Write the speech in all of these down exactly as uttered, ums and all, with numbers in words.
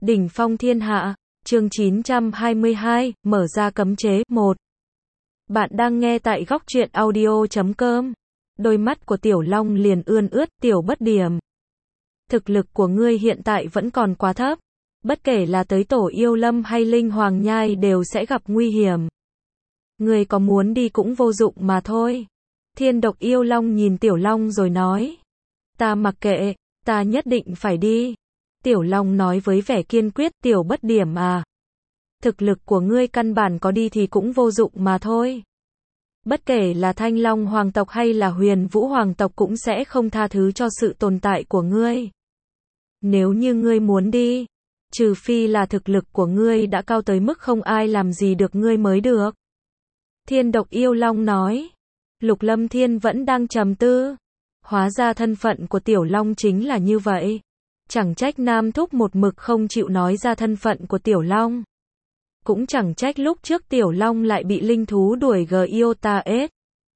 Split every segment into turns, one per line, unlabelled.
Đỉnh phong thiên hạ, chương chín trăm hai mươi hai, mở ra cấm chế, một. Bạn đang nghe tại góc truyện audio chấm com. Đôi mắt của Tiểu Long liền ươn ướt, Tiểu Bất Điểm. Thực lực của ngươi hiện tại vẫn còn quá thấp. Bất kể là tới Tổ Yêu Lâm hay Linh Hoàng Nhai đều sẽ gặp nguy hiểm. Ngươi có muốn đi cũng vô dụng mà thôi. Thiên Độc Yêu Long nhìn Tiểu Long rồi nói. Ta mặc kệ, ta nhất định phải đi. Tiểu Long nói với vẻ kiên quyết, Tiểu Bất Điểm à. Thực lực của ngươi căn bản có đi thì cũng vô dụng mà thôi. Bất kể là Thanh Long Hoàng tộc hay là Huyền Vũ Hoàng tộc cũng sẽ không tha thứ cho sự tồn tại của ngươi. Nếu như ngươi muốn đi, trừ phi là thực lực của ngươi đã cao tới mức không ai làm gì được ngươi mới được. Thiên Độc Yêu Long nói. Lục Lâm Thiên vẫn đang trầm tư. Hóa ra thân phận của Tiểu Long chính là như vậy. Chẳng trách Nam Thúc một mực không chịu nói ra thân phận của Tiểu Long. Cũng chẳng trách lúc trước Tiểu Long lại bị linh thú đuổi Gyota-S.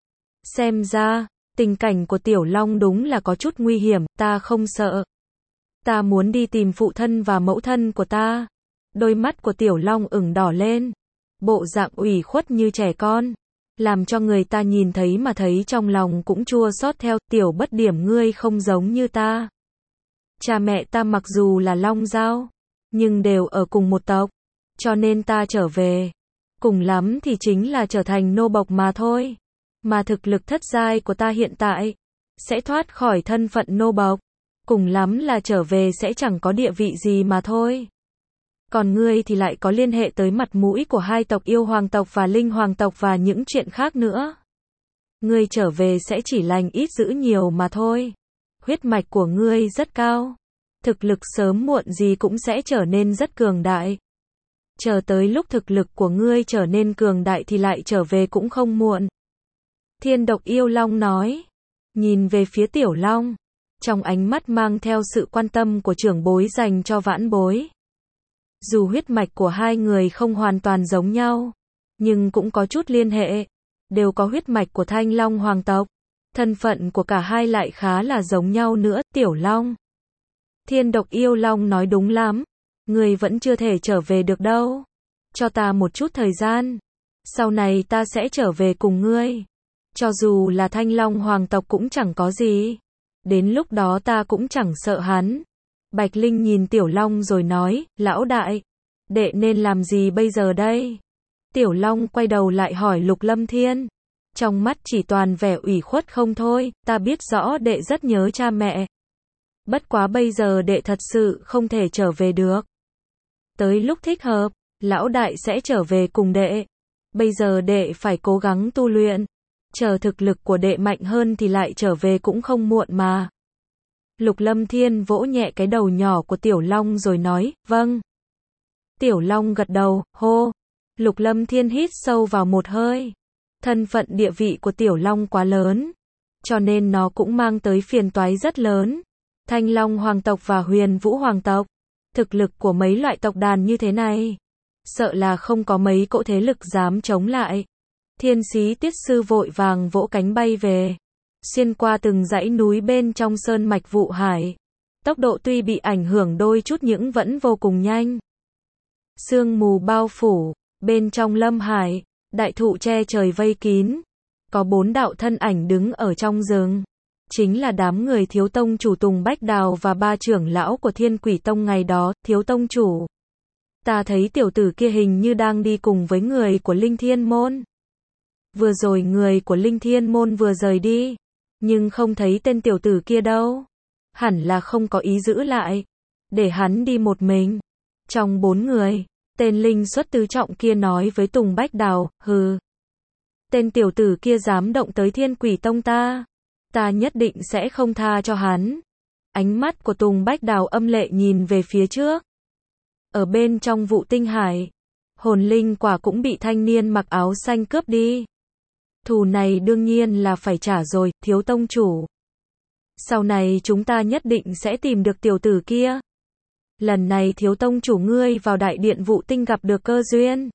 Xem ra, tình cảnh của Tiểu Long đúng là có chút nguy hiểm, ta không sợ. Ta muốn đi tìm phụ thân và mẫu thân của ta. Đôi mắt của Tiểu Long ửng đỏ lên. Bộ dạng ủy khuất như trẻ con. Làm cho người ta nhìn thấy mà thấy trong lòng cũng chua xót theo. Tiểu Bất Điểm ngươi không giống như ta. Cha mẹ ta mặc dù là Long Giao, nhưng đều ở cùng một tộc. Cho nên ta trở về. Cùng lắm thì chính là trở thành nô bộc mà thôi. Mà thực lực thất giai của ta hiện tại sẽ thoát khỏi thân phận nô bộc. Cùng lắm là trở về sẽ chẳng có địa vị gì mà thôi. Còn ngươi thì lại có liên hệ tới mặt mũi của hai tộc Yêu Hoàng tộc và Linh Hoàng tộc và những chuyện khác nữa. Ngươi trở về sẽ chỉ lành ít dữ nhiều mà thôi. Huyết mạch của ngươi rất cao. Thực lực sớm muộn gì cũng sẽ trở nên rất cường đại. Chờ tới lúc thực lực của ngươi trở nên cường đại thì lại trở về cũng không muộn. Thiên Độc Yêu Long nói. Nhìn về phía Tiểu Long. Trong ánh mắt mang theo sự quan tâm của trưởng bối dành cho vãn bối. Dù huyết mạch của hai người không hoàn toàn giống nhau, nhưng cũng có chút liên hệ. Đều có huyết mạch của Thanh Long Hoàng tộc. Thân phận của cả hai lại khá là giống nhau nữa, Tiểu Long. Thiên Độc Yêu Long nói đúng lắm. Ngươi vẫn chưa thể trở về được đâu. Cho ta một chút thời gian. Sau này ta sẽ trở về cùng ngươi. Cho dù là Thanh Long Hoàng tộc cũng chẳng có gì. Đến lúc đó ta cũng chẳng sợ hắn. Bạch Linh nhìn Tiểu Long rồi nói, lão đại, đệ nên làm gì bây giờ đây? Tiểu Long quay đầu lại hỏi Lục Lâm Thiên. Trong mắt chỉ toàn vẻ ủy khuất không thôi, ta biết rõ đệ rất nhớ cha mẹ. Bất quá bây giờ đệ thật sự không thể trở về được. Tới lúc thích hợp, lão đại sẽ trở về cùng đệ. Bây giờ đệ phải cố gắng tu luyện. Chờ thực lực của đệ mạnh hơn thì lại trở về cũng không muộn mà. Lục Lâm Thiên vỗ nhẹ cái đầu nhỏ của Tiểu Long rồi nói, vâng. Tiểu Long gật đầu, hô. Lục Lâm Thiên hít sâu vào một hơi. Thân phận địa vị của Tiểu Long quá lớn. Cho nên nó cũng mang tới phiền toái rất lớn. Thanh Long Hoàng tộc và Huyền Vũ Hoàng tộc. Thực lực của mấy loại tộc đàn như thế này. Sợ là không có mấy cỗ thế lực dám chống lại. Thiên Sĩ Tiết Sư vội vàng vỗ cánh bay về. Xuyên qua từng dãy núi bên trong sơn mạch Vụ Hải. Tốc độ tuy bị ảnh hưởng đôi chút nhưng vẫn vô cùng nhanh. Sương mù bao phủ. Bên trong Lâm Hải, đại thụ che trời vây kín. Có bốn đạo thân ảnh đứng ở trong rừng. Chính là đám người Thiếu Tông chủ Tùng Bách Đào và ba trưởng lão của Thiên Quỷ Tông ngày đó. Thiếu Tông chủ, ta thấy tiểu tử kia hình như đang đi cùng với người của Linh Thiên Môn. Vừa rồi người của Linh Thiên Môn vừa rời đi, nhưng không thấy tên tiểu tử kia đâu. Hẳn là không có ý giữ lại, để hắn đi một mình. Trong bốn người, tên linh xuất tứ trọng kia nói với Tùng Bách Đào, hừ. Tên tiểu tử kia dám động tới Thiên Quỷ Tông ta. Ta nhất định sẽ không tha cho hắn. Ánh mắt của Tùng Bách Đào âm lệ nhìn về phía trước. Ở bên trong Vụ Tinh Hải, hồn linh quả cũng bị thanh niên mặc áo xanh cướp đi. Thù này đương nhiên là phải trả rồi, Thiếu Tông chủ. Sau này chúng ta nhất định sẽ tìm được tiểu tử kia. Lần này Thiếu Tông chủ ngươi vào đại điện Vụ Tinh gặp được cơ duyên.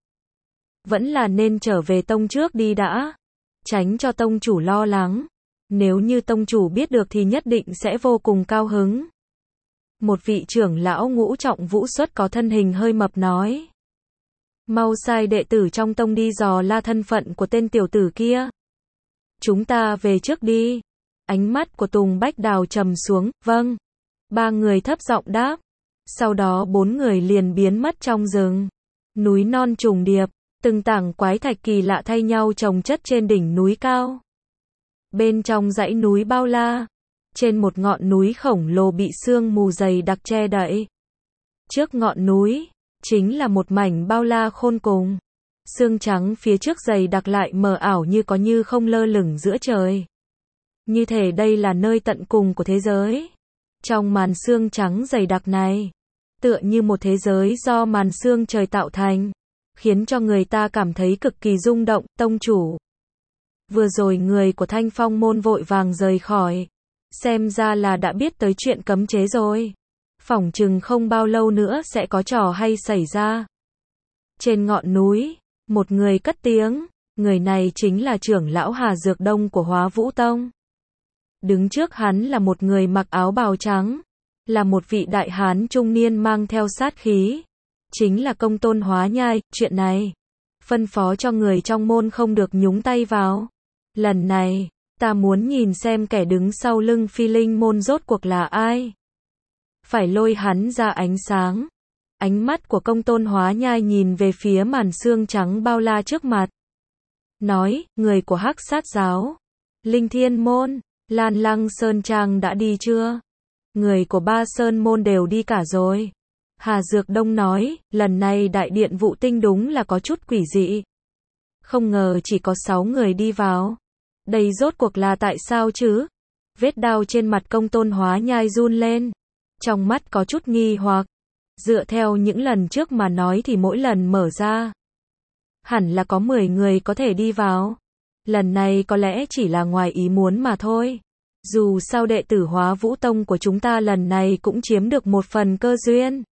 Vẫn là nên trở về tông trước đi đã. Tránh cho tông chủ lo lắng. Nếu như tông chủ biết được thì nhất định sẽ vô cùng cao hứng. Một vị trưởng lão ngũ trọng vũ xuất có thân hình hơi mập nói. Mau sai đệ tử trong tông đi dò la thân phận của tên tiểu tử kia. Chúng ta về trước đi. Ánh mắt của Tùng Bách Đào trầm xuống, vâng. Ba người thấp giọng đáp. Sau đó bốn người liền biến mất trong rừng. Núi non trùng điệp, từng tảng quái thạch kỳ lạ thay nhau chồng chất trên đỉnh núi cao. Bên trong dãy núi bao la, trên một ngọn núi khổng lồ bị sương mù dày đặc che đậy. Trước ngọn núi, chính là một mảnh bao la khôn cùng. Sương trắng phía trước dày đặc lại mờ ảo như có như không lơ lửng giữa trời. Như thể đây là nơi tận cùng của thế giới. Trong màn sương trắng dày đặc này, tựa như một thế giới do màn sương trời tạo thành, khiến cho người ta cảm thấy cực kỳ rung động. Tông chủ, vừa rồi người của Thanh Phong môn vội vàng rời khỏi, xem ra là đã biết tới chuyện cấm chế rồi. Phỏng chừng không bao lâu nữa sẽ có trò hay xảy ra. Trên ngọn núi, một người cất tiếng, người này chính là trưởng lão Hà Dược Đông của Hóa Vũ Tông. Đứng trước hắn là một người mặc áo bào trắng, là một vị đại hán trung niên mang theo sát khí, chính là Công Tôn Hóa Nhai. Chuyện này, phân phó cho người trong môn không được nhúng tay vào. Lần này, ta muốn nhìn xem kẻ đứng sau lưng Phi Linh môn rốt cuộc là ai. Phải lôi hắn ra ánh sáng. Ánh mắt của Công Tôn Hóa Nhai nhìn về phía màn sương trắng bao la trước mặt. Nói, người của Hắc Sát giáo, Linh Thiên môn, Lan Lăng Sơn Trang đã đi chưa? Người của Ba Sơn môn đều đi cả rồi. Hà Dược Đông nói, lần này đại điện Vụ Tinh đúng là có chút quỷ dị. Không ngờ chỉ có sáu người đi vào. Đây rốt cuộc là tại sao chứ? Vết đau trên mặt Công Tôn Hóa Nhai run lên. Trong mắt có chút nghi hoặc. Dựa theo những lần trước mà nói thì mỗi lần mở ra, hẳn là có mười người có thể đi vào. Lần này có lẽ chỉ là ngoài ý muốn mà thôi. Dù sao đệ tử Hóa Vũ Tông của chúng ta lần này cũng chiếm được một phần cơ duyên.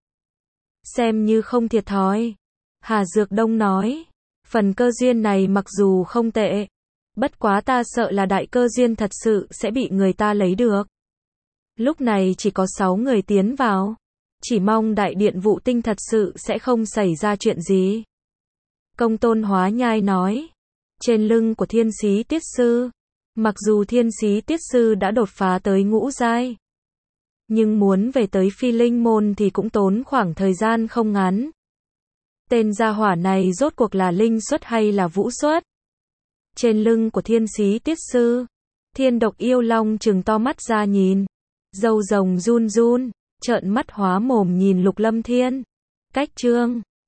Xem như không thiệt thòi. Hà Dược Đông nói, phần cơ duyên này mặc dù không tệ, bất quá ta sợ là đại cơ duyên thật sự sẽ bị người ta lấy được. Lúc này chỉ có sáu người tiến vào. Chỉ mong đại điện Vụ Tinh thật sự sẽ không xảy ra chuyện gì. Công Tôn Hóa Nhai nói, trên lưng của Thiên Xí Tiết Sư, mặc dù Thiên Xí Tiết Sư đã đột phá tới ngũ giai, nhưng muốn về tới Phi Linh môn thì cũng tốn khoảng thời gian không ngắn. Tên gia hỏa này rốt cuộc là linh xuất hay là vũ xuất? Trên lưng của Thiên Xí Tiết Sư, Thiên Độc Yêu Long trừng to mắt ra nhìn, râu rồng run run, trợn mắt hóa mồm nhìn Lục Lâm Thiên. Cách chương